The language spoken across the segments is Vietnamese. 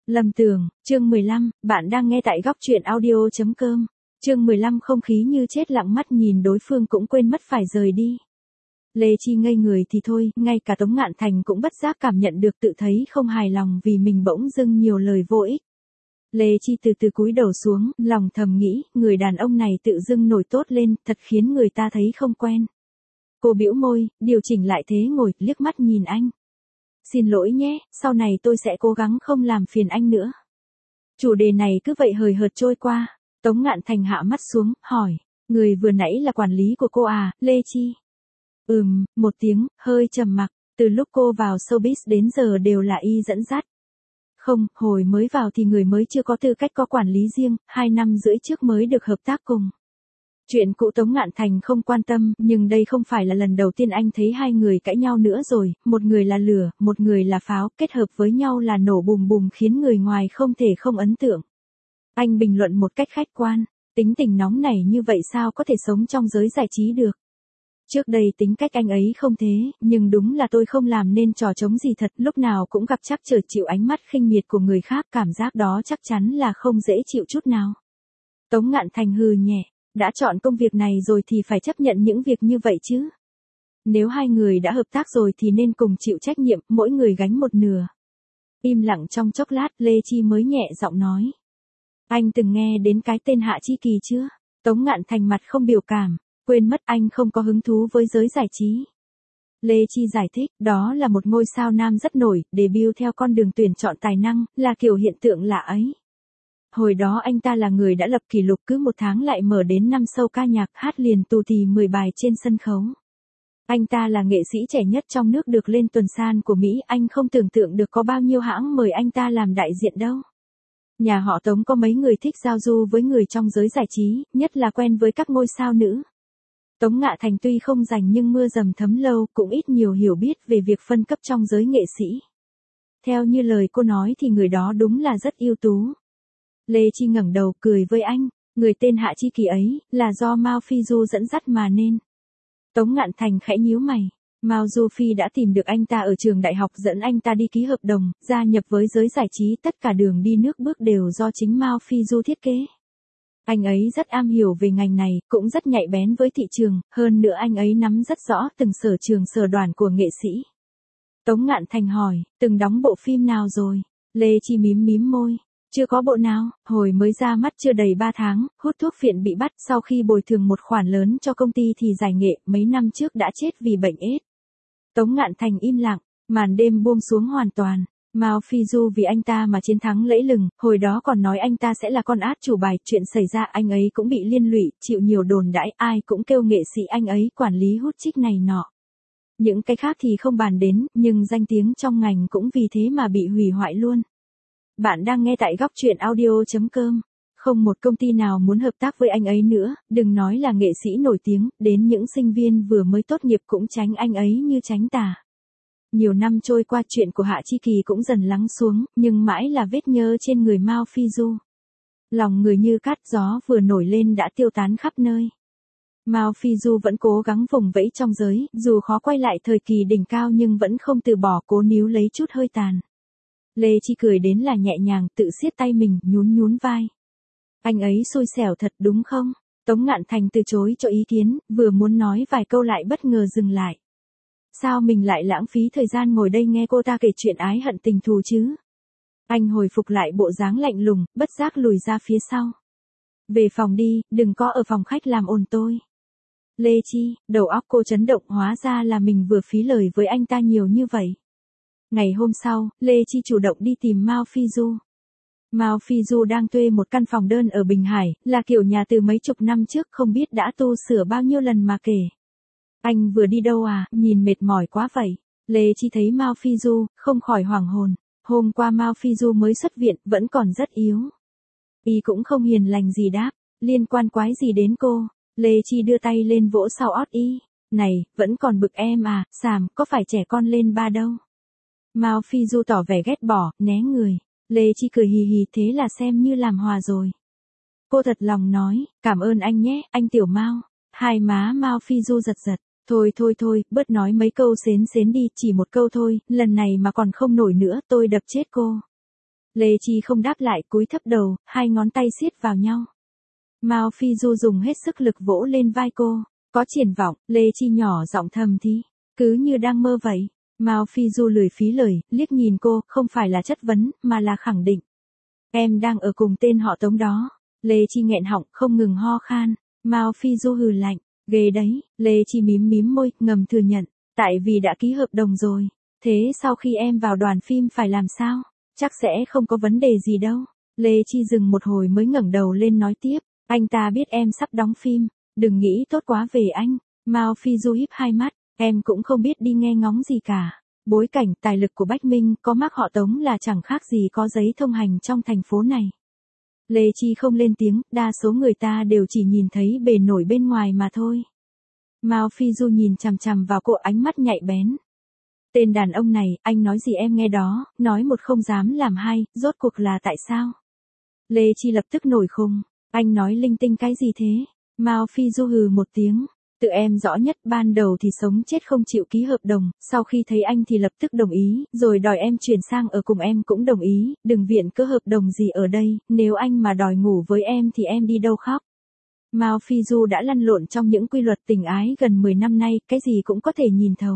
Lầm tưởng, chương 15, bạn đang nghe tại góc truyện audio.com. Chương 15 không khí như chết lặng mắt nhìn đối phương cũng quên mất phải rời đi. Lê Chi ngây người thì thôi, ngay cả Tống Ngạn Thành cũng bất giác cảm nhận được tự thấy không hài lòng vì mình bỗng dưng nhiều lời vô ích. Lê Chi từ từ cúi đầu xuống, lòng thầm nghĩ, người đàn ông này tự dưng nổi tốt lên, thật khiến người ta thấy không quen. Cô bĩu môi, điều chỉnh lại thế ngồi, liếc mắt nhìn anh. Xin lỗi nhé, sau này tôi sẽ cố gắng không làm phiền anh nữa. Chủ đề này cứ vậy hời hợt trôi qua. Tống Ngạn Thành hạ mắt xuống, hỏi. Người vừa nãy là quản lý của cô à, Lê Chi? Một tiếng, hơi trầm mặc. Từ lúc cô vào showbiz đến giờ đều là y dẫn dắt. Không, hồi mới vào thì người mới chưa có tư cách có quản lý riêng, 2 năm rưỡi trước mới được hợp tác cùng. Chuyện cũ Tống Ngạn Thành không quan tâm, nhưng đây không phải là lần đầu tiên anh thấy hai người cãi nhau nữa rồi, một người là lửa, một người là pháo, kết hợp với nhau là nổ bùm bùm khiến người ngoài không thể không ấn tượng. Anh bình luận một cách khách quan, tính tình nóng này như vậy sao có thể sống trong giới giải trí được. Trước đây tính cách anh ấy không thế, nhưng đúng là tôi không làm nên trò trống gì thật, lúc nào cũng gặp trắc trở chịu ánh mắt khinh miệt của người khác, cảm giác đó chắc chắn là không dễ chịu chút nào. Tống Ngạn Thành hừ nhẹ. Đã chọn công việc này rồi thì phải chấp nhận những việc như vậy chứ. Nếu hai người đã hợp tác rồi thì nên cùng chịu trách nhiệm, mỗi người gánh một nửa. Im lặng trong chốc lát, Lê Chi mới nhẹ giọng nói. Anh từng nghe đến cái tên Hạ Chi Kỳ chưa? Tống Ngạn Thành mặt không biểu cảm, quên mất anh không có hứng thú với giới giải trí. Lê Chi giải thích, đó là một ngôi sao nam rất nổi, debut theo con đường tuyển chọn tài năng, là kiểu hiện tượng lạ ấy. Hồi đó anh ta là người đã lập kỷ lục cứ một tháng lại mở đến 5 show ca nhạc, hát liền tù tì 10 bài trên sân khấu. Anh ta là nghệ sĩ trẻ nhất trong nước được lên tuần san của Mỹ, anh không tưởng tượng được có bao nhiêu hãng mời anh ta làm đại diện đâu. Nhà họ Tống có mấy người thích giao du với người trong giới giải trí, nhất là quen với các ngôi sao nữ. Tống Ngạn Thành tuy không rành nhưng mưa dầm thấm lâu, cũng ít nhiều hiểu biết về việc phân cấp trong giới nghệ sĩ. Theo như lời cô nói thì người đó đúng là rất ưu tú. Lê Chi ngẩng đầu cười với anh, người tên Hạ Chi Kỳ ấy, là do Mao Phi Du dẫn dắt mà nên. Tống Ngạn Thành khẽ nhíu mày, Mao Du Phi đã tìm được anh ta ở trường đại học dẫn anh ta đi ký hợp đồng, gia nhập với giới giải trí, tất cả đường đi nước bước đều do chính Mao Phi Du thiết kế. Anh ấy rất am hiểu về ngành này, cũng rất nhạy bén với thị trường, hơn nữa anh ấy nắm rất rõ từng sở trường sở đoàn của nghệ sĩ. Tống Ngạn Thành hỏi, từng đóng bộ phim nào rồi? Lê Chi mím môi. Chưa có bộ nào, hồi mới ra mắt chưa đầy 3 tháng, hút thuốc phiện bị bắt, sau khi bồi thường một khoản lớn cho công ty thì giải nghệ, mấy năm trước đã chết vì bệnh AIDS. Tống Ngạn Thành im lặng, màn đêm buông xuống hoàn toàn. Mao Phi Du vì anh ta mà chiến thắng lẫy lừng, hồi đó còn nói anh ta sẽ là con át chủ bài, chuyện xảy ra anh ấy cũng bị liên lụy, chịu nhiều đồn đãi, ai cũng kêu nghệ sĩ anh ấy quản lý hút chích này nọ. Những cái khác thì không bàn đến, nhưng danh tiếng trong ngành cũng vì thế mà bị hủy hoại luôn. Bạn đang nghe tại góc truyện audio.com. Không một công ty nào muốn hợp tác với anh ấy nữa, đừng nói là nghệ sĩ nổi tiếng, đến những sinh viên vừa mới tốt nghiệp cũng tránh anh ấy như tránh tà. Nhiều năm trôi qua chuyện của Hạ Chi Kỳ cũng dần lắng xuống, nhưng mãi là vết nhơ trên người Mao Phi Du. Lòng người như cát gió vừa nổi lên đã tiêu tán khắp nơi. Mao Phi Du vẫn cố gắng vùng vẫy trong giới, dù khó quay lại thời kỳ đỉnh cao nhưng vẫn không từ bỏ, cố níu lấy chút hơi tàn. Lê Chi cười đến là nhẹ nhàng, tự siết tay mình, nhún vai. Anh ấy xui xẻo thật đúng không? Tống Ngạn Thành từ chối cho ý kiến, vừa muốn nói vài câu lại bất ngờ dừng lại. Sao mình lại lãng phí thời gian ngồi đây nghe cô ta kể chuyện ái hận tình thù chứ? Anh hồi phục lại bộ dáng lạnh lùng, bất giác lùi ra phía sau. Về phòng đi, đừng có ở phòng khách làm ồn tôi. Lê Chi, đầu óc cô chấn động, hóa ra là mình vừa phí lời với anh ta nhiều như vậy. Ngày hôm sau, Lê Chi chủ động đi tìm Mao Phi Du. Mao Phi Du đang thuê một căn phòng đơn ở Bình Hải, là kiểu nhà từ mấy chục năm trước, không biết đã tu sửa bao nhiêu lần mà kể. Anh vừa đi đâu à, nhìn mệt mỏi quá vậy. Lê Chi thấy Mao Phi Du, không khỏi hoảng hồn. Hôm qua Mao Phi Du mới xuất viện, vẫn còn rất yếu. Y cũng không hiền lành gì đáp, liên quan quái gì đến cô. Lê Chi đưa tay lên vỗ sau ót y. Này, vẫn còn bực em à, xàm, có phải trẻ con lên ba đâu. Mao Phi Du tỏ vẻ ghét bỏ, né người. Lê Chi cười hì hì, thế là xem như làm hòa rồi. Cô thật lòng nói, cảm ơn anh nhé, anh tiểu Mao. Hai má Mao Phi Du giật giật. Thôi, bớt nói mấy câu xến xến đi, chỉ một câu thôi, lần này mà còn không nổi nữa, tôi đập chết cô. Lê Chi không đáp lại, cúi thấp đầu, hai ngón tay siết vào nhau. Mao Phi Du dùng hết sức lực vỗ lên vai cô. Có triển vọng, Lê Chi nhỏ giọng thầm thì. Cứ như đang mơ vậy. Mao Phi Du lười phí lời, liếc nhìn cô, không phải là chất vấn, mà là khẳng định. Em đang ở cùng tên họ Tống đó. Lê Chi nghẹn họng, không ngừng ho khan. Mao Phi Du hừ lạnh. Ghê đấy, Lê Chi mím mím môi, ngầm thừa nhận. Tại vì đã ký hợp đồng rồi. Thế sau khi em vào đoàn phim phải làm sao? Chắc sẽ không có vấn đề gì đâu. Lê Chi dừng một hồi mới ngẩng đầu lên nói tiếp. Anh ta biết em sắp đóng phim. Đừng nghĩ tốt quá về anh. Mao Phi Du híp hai mắt. Em cũng không biết đi nghe ngóng gì cả. Bối cảnh, tài lực của Bách Minh có mác họ Tống là chẳng khác gì có giấy thông hành trong thành phố này. Lê Chi không lên tiếng, đa số người ta đều chỉ nhìn thấy bề nổi bên ngoài mà thôi. Mao Phi Du nhìn chằm chằm vào cô, ánh mắt nhạy bén. Tên đàn ông này, anh nói gì em nghe đó, nói một không dám làm hai, rốt cuộc là tại sao? Lê Chi lập tức nổi khùng. Anh nói linh tinh cái gì thế? Mao Phi Du hừ một tiếng. Tự em rõ nhất, ban đầu thì sống chết không chịu ký hợp đồng, sau khi thấy anh thì lập tức đồng ý, rồi đòi em chuyển sang ở cùng em cũng đồng ý, đừng viện cớ hợp đồng gì ở đây, nếu anh mà đòi ngủ với em thì em đi đâu khóc. Mao Phi Du đã lăn lộn trong những quy luật tình ái gần 10 năm nay, cái gì cũng có thể nhìn thấu.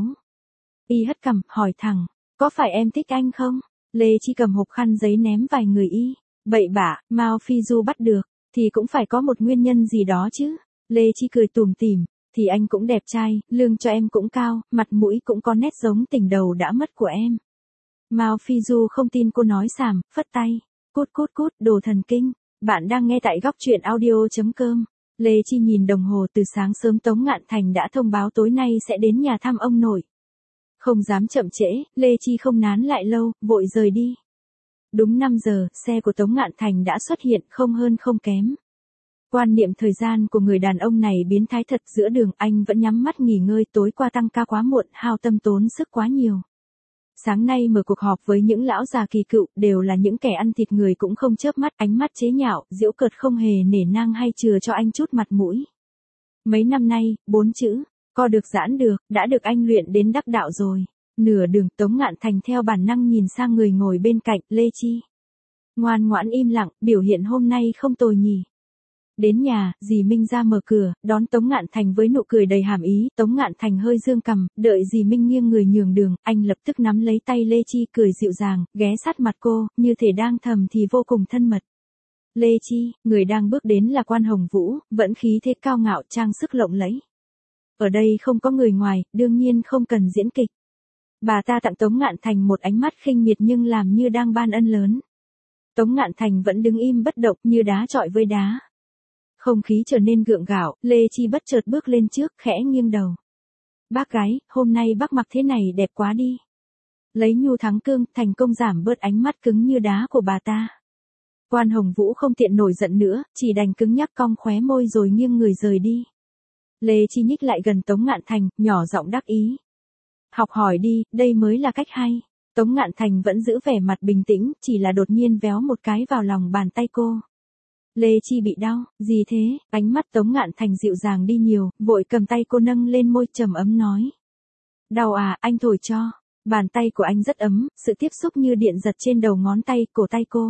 Y hất cằm, hỏi thẳng, có phải em thích anh không? Lê Chi cầm hộp khăn giấy ném vài người y. Bậy bạ, Mao Phi Du bắt được, thì cũng phải có một nguyên nhân gì đó chứ. Lê Chi cười tủm tỉm. Thì anh cũng đẹp trai, lương cho em cũng cao, mặt mũi cũng có nét giống tình đầu đã mất của em. Mao Phi Du không tin cô nói xàm, phất tay. Cút cút cút, đồ thần kinh. Bạn đang nghe tại góc truyện audio.com. Lê Chi nhìn đồng hồ, từ sáng sớm Tống Ngạn Thành đã thông báo tối nay sẽ đến nhà thăm ông nội. Không dám chậm trễ, Lê Chi không nán lại lâu, vội rời đi. Đúng 5 giờ, xe của Tống Ngạn Thành đã xuất hiện, không hơn không kém. Quan niệm thời gian của người đàn ông này biến thái thật, giữa đường anh vẫn nhắm mắt nghỉ ngơi, tối qua tăng ca quá muộn, hao tâm tốn sức quá nhiều. Sáng nay mở cuộc họp với những lão già kỳ cựu, đều là những kẻ ăn thịt người cũng không chớp mắt, ánh mắt chế nhạo, giễu cợt không hề nể nang hay chừa cho anh chút mặt mũi. Mấy năm nay, 4 chữ, co được giãn được, đã được anh luyện đến đắc đạo rồi. Nửa đường, Tống Ngạn Thành theo bản năng nhìn sang người ngồi bên cạnh, Lê Chi. Ngoan ngoãn im lặng, biểu hiện hôm nay không tồi nhỉ. Đến nhà, dì Minh ra mở cửa, đón Tống Ngạn Thành với nụ cười đầy hàm ý. Tống Ngạn Thành hơi dương cằm, đợi dì Minh nghiêng người nhường đường, anh lập tức nắm lấy tay Lê Chi, cười dịu dàng, ghé sát mặt cô, như thể đang thầm thì vô cùng thân mật. Lê Chi, người đang bước đến là Quan Hồng Vũ, vẫn khí thế cao ngạo, trang sức lộng lẫy. Ở đây không có người ngoài, đương nhiên không cần diễn kịch. Bà ta tặng Tống Ngạn Thành một ánh mắt khinh miệt nhưng làm như đang ban ân lớn. Tống Ngạn Thành vẫn đứng im bất động như đá chọi với đá. Không khí trở nên gượng gạo, Lê Chi bất chợt bước lên trước, khẽ nghiêng đầu. Bác gái, hôm nay bác mặc thế này đẹp quá đi. Lấy nhu thắng cương, thành công giảm bớt ánh mắt cứng như đá của bà ta. Quan Hồng Vũ không tiện nổi giận nữa, chỉ đành cứng nhắc cong khóe môi rồi nghiêng người rời đi. Lê Chi nhích lại gần Tống Ngạn Thành, nhỏ giọng đắc ý. Học hỏi đi, đây mới là cách hay. Tống Ngạn Thành vẫn giữ vẻ mặt bình tĩnh, chỉ là đột nhiên véo một cái vào lòng bàn tay cô. Lê Chi bị đau, gì thế? Ánh mắt Tống Ngạn Thành dịu dàng đi nhiều, vội cầm tay cô nâng lên môi, trầm ấm nói. Đau à, anh thổi cho. Bàn tay của anh rất ấm, sự tiếp xúc như điện giật trên đầu ngón tay, cổ tay cô.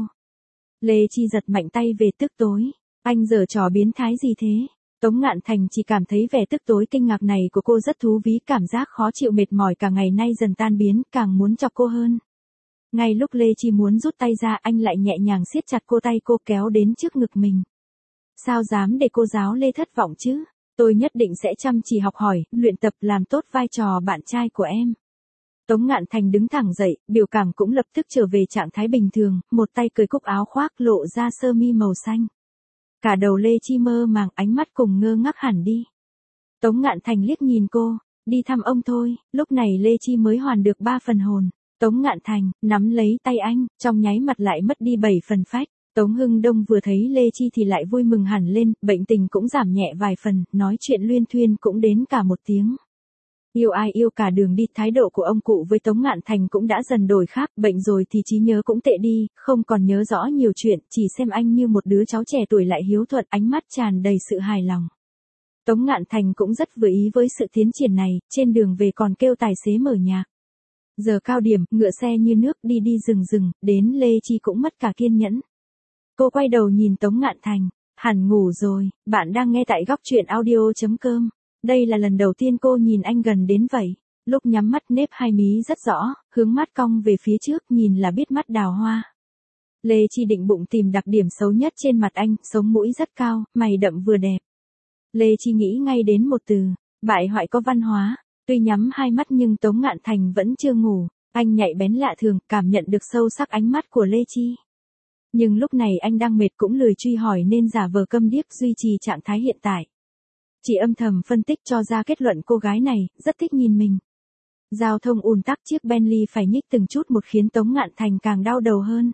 Lê Chi giật mạnh tay về, tức tối. Anh giở trò biến thái gì thế? Tống Ngạn Thành chỉ cảm thấy vẻ tức tối kinh ngạc này của cô rất thú ví, cảm giác khó chịu mệt mỏi cả ngày nay dần tan biến, càng muốn chọc cô hơn. Ngay lúc Lê Chi muốn rút tay ra, anh lại nhẹ nhàng siết chặt cô, tay cô kéo đến trước ngực mình. Sao dám để cô giáo Lê thất vọng chứ? Tôi nhất định sẽ chăm chỉ học hỏi, luyện tập làm tốt vai trò bạn trai của em. Tống Ngạn Thành đứng thẳng dậy, biểu cảm cũng lập tức trở về trạng thái bình thường, một tay cởi cúc áo khoác lộ ra sơ mi màu xanh. Cả đầu Lê Chi mơ màng, ánh mắt cùng ngơ ngác hẳn đi. Tống Ngạn Thành liếc nhìn cô, đi thăm ông thôi, lúc này Lê Chi mới hoàn được 3 phần hồn. Tống Ngạn Thành, nắm lấy tay anh, trong nháy mặt lại mất đi 7 phần phách. Tống Hưng Đông vừa thấy Lê Chi thì lại vui mừng hẳn lên, bệnh tình cũng giảm nhẹ vài phần, nói chuyện luyên thuyên cũng đến cả một tiếng. Yêu ai yêu cả đường đi, thái độ của ông cụ với Tống Ngạn Thành cũng đã dần đổi khác, bệnh rồi thì trí nhớ cũng tệ đi, không còn nhớ rõ nhiều chuyện, chỉ xem anh như một đứa cháu trẻ tuổi lại hiếu thuận, ánh mắt tràn đầy sự hài lòng. Tống Ngạn Thành cũng rất vừa ý với sự tiến triển này, trên đường về còn kêu tài xế mở nhạc. Giờ cao điểm, ngựa xe như nước đi đi rừng rừng, đến Lê Chi cũng mất cả kiên nhẫn. Cô quay đầu nhìn Tống Ngạn Thành, hẳn ngủ rồi, bạn đang nghe tại góc truyện audio.com. Đây là lần đầu tiên cô nhìn anh gần đến vậy. Lúc nhắm mắt nếp hai mí rất rõ, hướng mắt cong về phía trước nhìn là biết mắt đào hoa. Lê Chi định bụng tìm đặc điểm xấu nhất trên mặt anh, sống mũi rất cao, mày đậm vừa đẹp. Lê Chi nghĩ ngay đến một từ, bại hoại có văn hóa. Tuy nhắm hai mắt nhưng Tống Ngạn Thành vẫn chưa ngủ, anh nhạy bén lạ thường, cảm nhận được sâu sắc ánh mắt của Lê Chi. Nhưng lúc này anh đang mệt cũng lười truy hỏi nên giả vờ câm điếc duy trì trạng thái hiện tại. Chỉ âm thầm phân tích cho ra kết luận cô gái này, rất thích nhìn mình. Giao thông ùn tắc chiếc Bentley phải nhích từng chút một khiến Tống Ngạn Thành càng đau đầu hơn.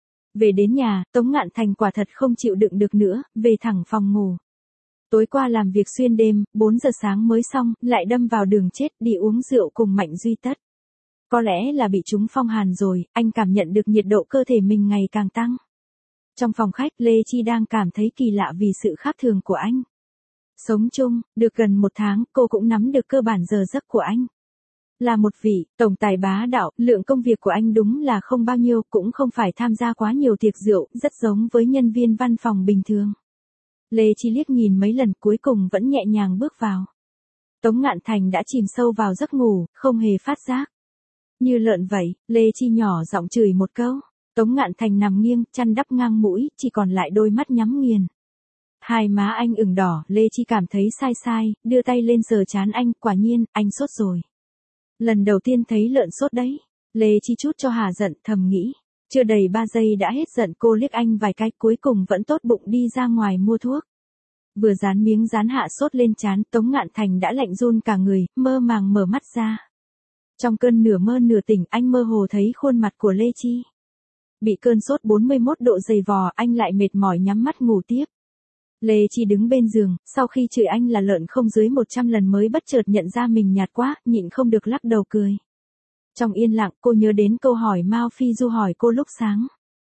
Về đến nhà, Tống Ngạn Thành quả thật không chịu đựng được nữa, về thẳng phòng ngủ. Tối qua làm việc xuyên đêm, 4 giờ sáng mới xong, lại đâm vào đường chết đi uống rượu cùng Mạnh Duy Tất. Có lẽ là bị trúng phong hàn rồi, anh cảm nhận được nhiệt độ cơ thể mình ngày càng tăng. Trong phòng khách, Lê Chi đang cảm thấy kỳ lạ vì sự khác thường của anh. Sống chung, được gần 1 tháng, cô cũng nắm được cơ bản giờ giấc của anh. Là một vị tổng tài bá đạo, lượng công việc của anh đúng là không bao nhiêu, cũng không phải tham gia quá nhiều tiệc rượu, rất giống với nhân viên văn phòng bình thường. Lê Chi liếc nhìn mấy lần cuối cùng vẫn nhẹ nhàng bước vào. Tống Ngạn Thành đã chìm sâu vào giấc ngủ, không hề phát giác. Như lợn vậy, Lê Chi nhỏ giọng chửi một câu. Tống Ngạn Thành nằm nghiêng, chăn đắp ngang mũi, chỉ còn lại đôi mắt nhắm nghiền. Hai má anh ửng đỏ, Lê Chi cảm thấy sai sai, đưa tay lên sờ trán anh, quả nhiên, anh sốt rồi. Lần đầu tiên thấy lợn sốt đấy. Lê Chi chút cho hà giận, thầm nghĩ. Chưa đầy 3 giây đã hết giận, cô liếc anh vài cái, cuối cùng vẫn tốt bụng đi ra ngoài mua thuốc. Vừa dán miếng dán hạ sốt lên trán, Tống Ngạn Thành đã lạnh run cả người, mơ màng mở mắt ra. Trong cơn nửa mơ nửa tỉnh, anh mơ hồ thấy khuôn mặt của Lê Chi. Bị cơn sốt 41 độ dày vò, anh lại mệt mỏi nhắm mắt ngủ tiếp. Lê Chi đứng bên giường, sau khi chửi anh là lợn không dưới 100 lần mới bất chợt nhận ra mình nhạt quá, nhịn không được lắc đầu cười. Trong yên lặng, cô nhớ đến câu hỏi Mao Phi Du hỏi cô lúc sáng.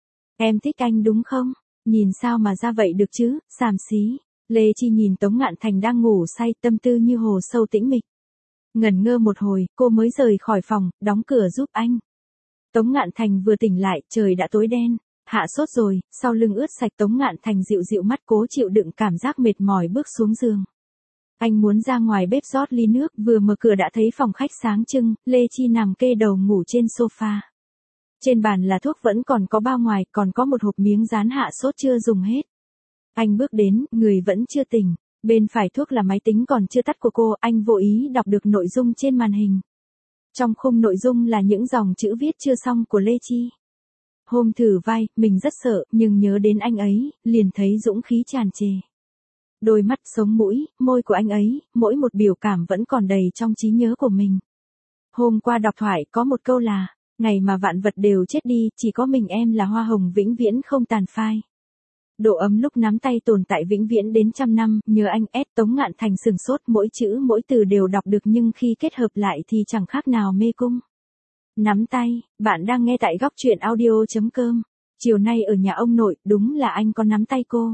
Em thích anh đúng không? Nhìn sao mà ra vậy được chứ, xàm xí. Lê Chi nhìn Tống Ngạn Thành đang ngủ say, tâm tư như hồ sâu tĩnh mịch. Ngẩn ngơ một hồi, cô mới rời khỏi phòng, đóng cửa giúp anh. Tống Ngạn Thành vừa tỉnh lại, trời đã tối đen. Hạ sốt rồi, sau lưng ướt sạch, Tống Ngạn Thành dịu dịu mắt cố chịu đựng cảm giác mệt mỏi bước xuống giường. Anh muốn ra ngoài bếp rót ly nước, vừa mở cửa đã thấy phòng khách sáng trưng, Lê Chi nằm kê đầu ngủ trên sofa. Trên bàn là thuốc vẫn còn có bao ngoài, còn có một hộp miếng dán hạ sốt chưa dùng hết. Anh bước đến, người vẫn chưa tỉnh. Bên phải thuốc là máy tính còn chưa tắt của cô, anh vô ý đọc được nội dung trên màn hình. Trong khung nội dung là những dòng chữ viết chưa xong của Lê Chi. Hôm thử vai, mình rất sợ, nhưng nhớ đến anh ấy, liền thấy dũng khí tràn trề. Đôi mắt, sống mũi, môi của anh ấy, mỗi một biểu cảm vẫn còn đầy trong trí nhớ của mình. Hôm qua đọc thoại có một câu là, ngày mà vạn vật đều chết đi, chỉ có mình em là hoa hồng vĩnh viễn không tàn phai. Độ ấm lúc nắm tay tồn tại vĩnh viễn đến 100 năm, nhớ anh ép Tống Ngạn Thành sừng sốt, mỗi chữ mỗi từ đều đọc được nhưng khi kết hợp lại thì chẳng khác nào mê cung. Nắm tay, bạn đang nghe tại góc truyện audio.com. Chiều nay ở nhà ông nội, đúng là anh có nắm tay cô.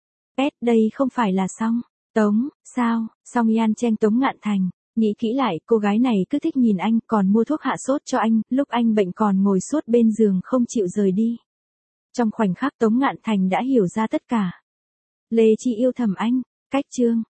Đây không phải là Song. Tống, sao, Song Yan Chen Tống Ngạn Thành. Nghĩ kỹ lại, cô gái này cứ thích nhìn anh, còn mua thuốc hạ sốt cho anh, lúc anh bệnh còn ngồi suốt bên giường không chịu rời đi. Trong khoảnh khắc Tống Ngạn Thành đã hiểu ra tất cả. Lê Chi yêu thầm anh, cách chương.